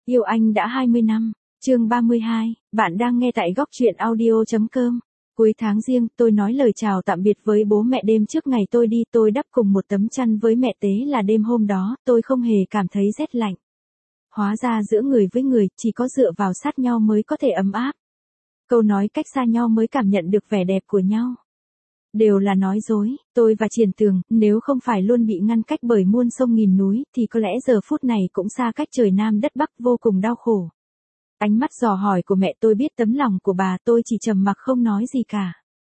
Yêu anh đã 20 năm. Chương 32, bạn đang nghe tại góc truyện audio.com. Cuối tháng Giêng, tôi nói lời chào tạm biệt với bố mẹ đêm trước ngày tôi đi, tôi đắp cùng một tấm chăn với mẹ Tế là đêm hôm đó, tôi không hề cảm thấy rét lạnh. Hóa ra giữa người với người, chỉ có dựa vào sát nhau mới có thể ấm áp. Câu nói cách xa nhau mới cảm nhận được vẻ đẹp của nhau. Đều là nói dối, tôi và Triển Tường, nếu không phải luôn bị ngăn cách bởi muôn sông nghìn núi, thì có lẽ giờ phút này cũng xa cách trời Nam đất Bắc vô cùng đau khổ. Ánh mắt dò hỏi của mẹ tôi biết tấm lòng của bà, tôi chỉ trầm mặc không nói gì cả.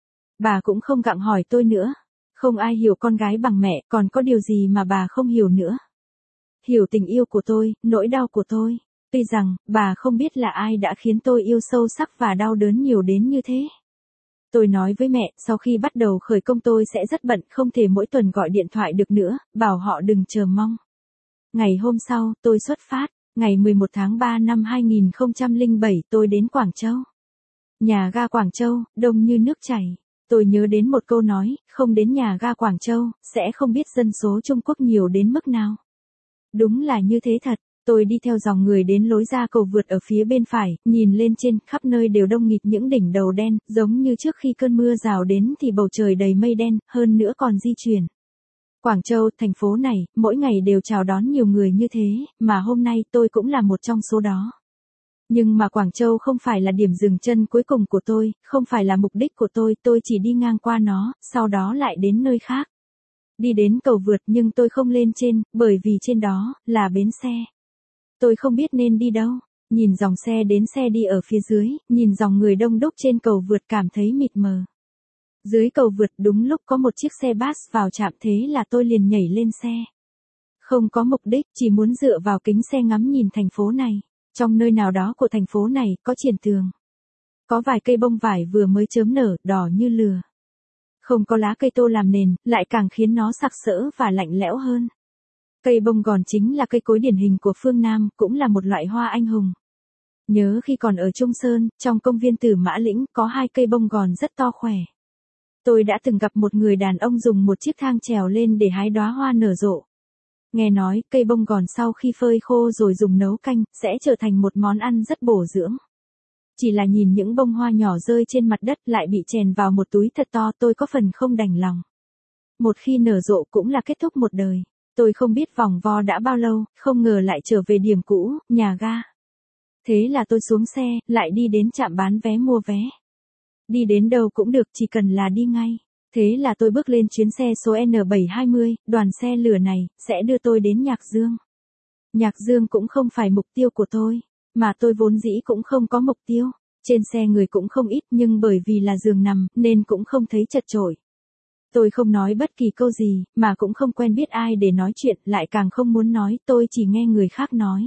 Bà cũng không gặng hỏi tôi nữa. Không ai hiểu con gái bằng mẹ, còn có điều gì mà bà không hiểu nữa. Hiểu tình yêu của tôi, nỗi đau của tôi. Tuy rằng, bà không biết là ai đã khiến tôi yêu sâu sắc và đau đớn nhiều đến như thế. Tôi nói với mẹ, sau khi bắt đầu khởi công tôi sẽ rất bận, không thể mỗi tuần gọi điện thoại được nữa, bảo họ đừng chờ mong. Ngày hôm sau, tôi xuất phát. Ngày 11 tháng 3 năm 2007 tôi đến Quảng Châu. Nhà ga Quảng Châu, đông như nước chảy. Tôi nhớ đến một câu nói, không đến nhà ga Quảng Châu, sẽ không biết dân số Trung Quốc nhiều đến mức nào. Đúng là như thế thật, tôi đi theo dòng người đến lối ra cầu vượt ở phía bên phải, nhìn lên trên, khắp nơi đều đông nghịt những đỉnh đầu đen, giống như trước khi cơn mưa rào đến thì bầu trời đầy mây đen, hơn nữa còn di chuyển. Quảng Châu, thành phố này, mỗi ngày đều chào đón nhiều người như thế, mà hôm nay tôi cũng là một trong số đó. Nhưng mà Quảng Châu không phải là điểm dừng chân cuối cùng của tôi, không phải là mục đích của tôi chỉ đi ngang qua nó, sau đó lại đến nơi khác. Đi đến cầu vượt nhưng tôi không lên trên, bởi vì trên đó, là bến xe. Tôi không biết nên đi đâu, nhìn dòng xe đến xe đi ở phía dưới, nhìn dòng người đông đúc trên cầu vượt cảm thấy mịt mờ. Dưới cầu vượt đúng lúc có một chiếc xe bus vào trạm, thế là tôi liền nhảy lên xe. Không có mục đích, chỉ muốn dựa vào kính xe ngắm nhìn thành phố này. Trong nơi nào đó của thành phố này, có Triển Tường. Có vài cây bông vải vừa mới chớm nở, đỏ như lửa. Không có lá cây tô làm nền, lại càng khiến nó sặc sỡ và lạnh lẽo hơn. Cây bông gòn chính là cây cối điển hình của phương Nam, cũng là một loại hoa anh hùng. Nhớ khi còn ở Trung Sơn, trong công viên Tử Mã Lĩnh, có 2 cây bông gòn rất to khỏe. Tôi đã từng gặp một người đàn ông dùng một chiếc thang trèo lên để hái đóa hoa nở rộ. Nghe nói, cây bông gòn sau khi phơi khô rồi dùng nấu canh, sẽ trở thành một món ăn rất bổ dưỡng. Chỉ là nhìn những bông hoa nhỏ rơi trên mặt đất lại bị chèn vào một túi thật to, tôi có phần không đành lòng. Một khi nở rộ cũng là kết thúc một đời. Tôi không biết vòng vo đã bao lâu, không ngờ lại trở về điểm cũ, nhà ga. Thế là tôi xuống xe, lại đi đến trạm bán vé mua vé. Đi đến đâu cũng được, chỉ cần là đi ngay. Thế là tôi bước lên chuyến xe số N720, đoàn xe lửa này, sẽ đưa tôi đến Nhạc Dương. Nhạc Dương cũng không phải mục tiêu của tôi, mà tôi vốn dĩ cũng không có mục tiêu. Trên xe người cũng không ít nhưng bởi vì là giường nằm, nên cũng không thấy chật chội. Tôi không nói bất kỳ câu gì, mà cũng không quen biết ai để nói chuyện, lại càng không muốn nói, tôi chỉ nghe người khác nói.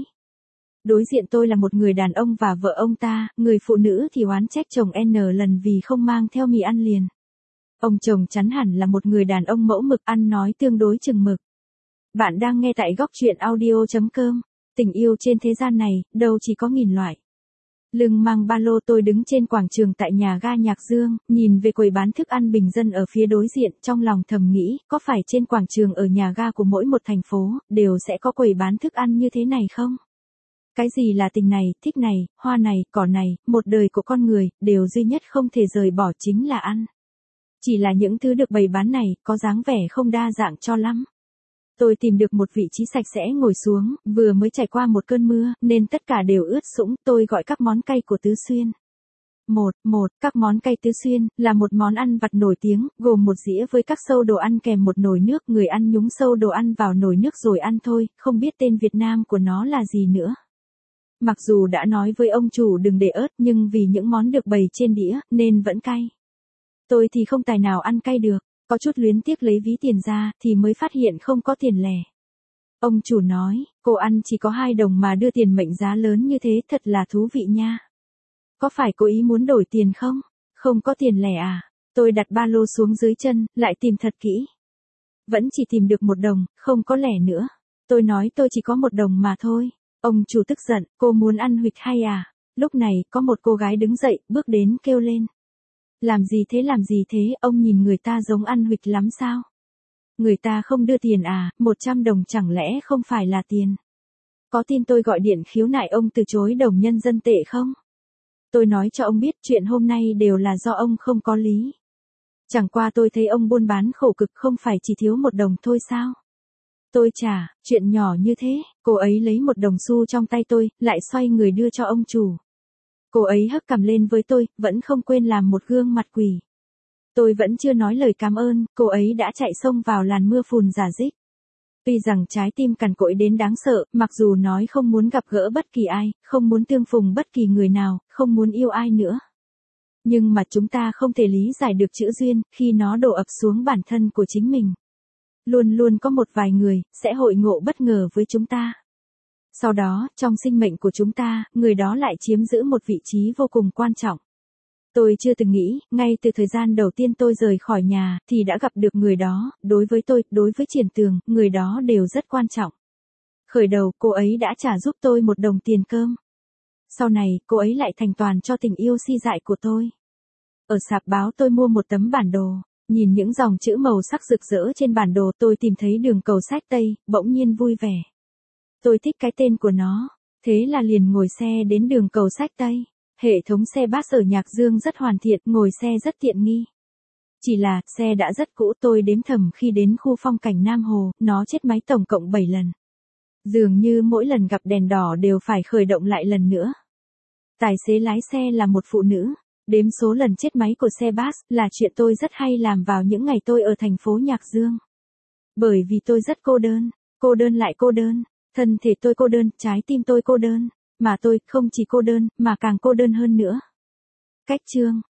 Đối diện tôi là một người đàn ông và vợ ông ta, người phụ nữ thì oán trách chồng N lần vì không mang theo mì ăn liền. Ông chồng chắn hẳn là một người đàn ông mẫu mực, ăn nói tương đối chừng mực. Bạn đang nghe tại góc truyện audio.com. Tình yêu trên thế gian này, đâu chỉ có nghìn loại. Lưng mang ba lô tôi đứng trên quảng trường tại nhà ga Nhạc Dương, nhìn về quầy bán thức ăn bình dân ở phía đối diện, trong lòng thầm nghĩ, có phải trên quảng trường ở nhà ga của mỗi một thành phố, đều sẽ có quầy bán thức ăn như thế này không? Cái gì là tình này, thích này, hoa này, cỏ này, một đời của con người, điều duy nhất không thể rời bỏ chính là ăn. Chỉ là những thứ được bày bán này, có dáng vẻ không đa dạng cho lắm. Tôi tìm được một vị trí sạch sẽ ngồi xuống, vừa mới trải qua một cơn mưa, nên tất cả đều ướt sũng, tôi gọi các món cay của Tứ Xuyên. Các món cay Tứ Xuyên, là một món ăn vặt nổi tiếng, gồm một dĩa với các xâu đồ ăn kèm một nồi nước, người ăn nhúng xâu đồ ăn vào nồi nước rồi ăn thôi, không biết tên Việt Nam của nó là gì nữa. Mặc dù đã nói với ông chủ đừng để ớt nhưng vì những món được bày trên đĩa, nên vẫn cay. Tôi thì không tài nào ăn cay được, có chút luyến tiếc lấy ví tiền ra, thì mới phát hiện không có tiền lẻ. Ông chủ nói, cô ăn chỉ có 2 đồng mà đưa tiền mệnh giá lớn như thế, thật là thú vị nha. Có phải cô ý muốn đổi tiền không? Không có tiền lẻ à? Tôi đặt ba lô xuống dưới chân, lại tìm thật kỹ. Vẫn chỉ tìm được 1 đồng, không có lẻ nữa. Tôi nói tôi chỉ có 1 đồng mà thôi. Ông chủ tức giận, cô muốn ăn huỵch hay à? Lúc này, có một cô gái đứng dậy, bước đến kêu lên. Làm gì thế, ông nhìn người ta giống ăn huỵch lắm sao? Người ta không đưa tiền à, 100 đồng chẳng lẽ không phải là tiền? Có tin tôi gọi điện khiếu nại ông từ chối đồng nhân dân tệ không? Tôi nói cho ông biết chuyện hôm nay đều là do ông không có lý. Chẳng qua tôi thấy ông buôn bán khổ cực không phải chỉ thiếu 1 đồng thôi sao? Tôi trả, chuyện nhỏ như thế, cô ấy lấy 1 đồng xu trong tay tôi, lại xoay người đưa cho ông chủ. Cô ấy hất cằm lên với tôi, vẫn không quên làm một gương mặt quỷ. Tôi vẫn chưa nói lời cảm ơn, cô ấy đã chạy xông vào làn mưa phùn rả rích. Tuy rằng trái tim cằn cỗi đến đáng sợ, mặc dù nói không muốn gặp gỡ bất kỳ ai, không muốn tương phùng bất kỳ người nào, không muốn yêu ai nữa. Nhưng mà chúng ta không thể lý giải được chữ duyên, khi nó đổ ập xuống bản thân của chính mình. Luôn luôn có một vài người, sẽ hội ngộ bất ngờ với chúng ta. Sau đó, trong sinh mệnh của chúng ta, người đó lại chiếm giữ một vị trí vô cùng quan trọng. Tôi chưa từng nghĩ, ngay từ thời gian đầu tiên tôi rời khỏi nhà, thì đã gặp được người đó, đối với tôi, đối với Triển Tường, người đó đều rất quan trọng. Khởi đầu, cô ấy đã trả giúp tôi 1 đồng tiền cơm. Sau này, cô ấy lại thành toàn cho tình yêu si dại của tôi. Ở sạp báo tôi mua một tấm bản đồ, nhìn những dòng chữ màu sắc rực rỡ trên bản đồ tôi tìm thấy đường cầu sách Tây, bỗng nhiên vui vẻ. Tôi thích cái tên của nó, thế là liền ngồi xe đến đường cầu sách Tây. Hệ thống xe bus ở Nhạc Dương rất hoàn thiện, ngồi xe rất tiện nghi. Chỉ là, xe đã rất cũ, tôi đếm thầm khi đến khu phong cảnh Nam Hồ, nó chết máy tổng cộng 7 lần. Dường như mỗi lần gặp đèn đỏ đều phải khởi động lại lần nữa. Tài xế lái xe là một phụ nữ. Đếm số lần chết máy của xe bus là chuyện tôi rất hay làm vào những ngày tôi ở thành phố Nhạc Dương. Bởi vì tôi rất cô đơn lại cô đơn, thân thể tôi cô đơn, trái tim tôi cô đơn, mà tôi không chỉ cô đơn, mà càng cô đơn hơn nữa. Cách chương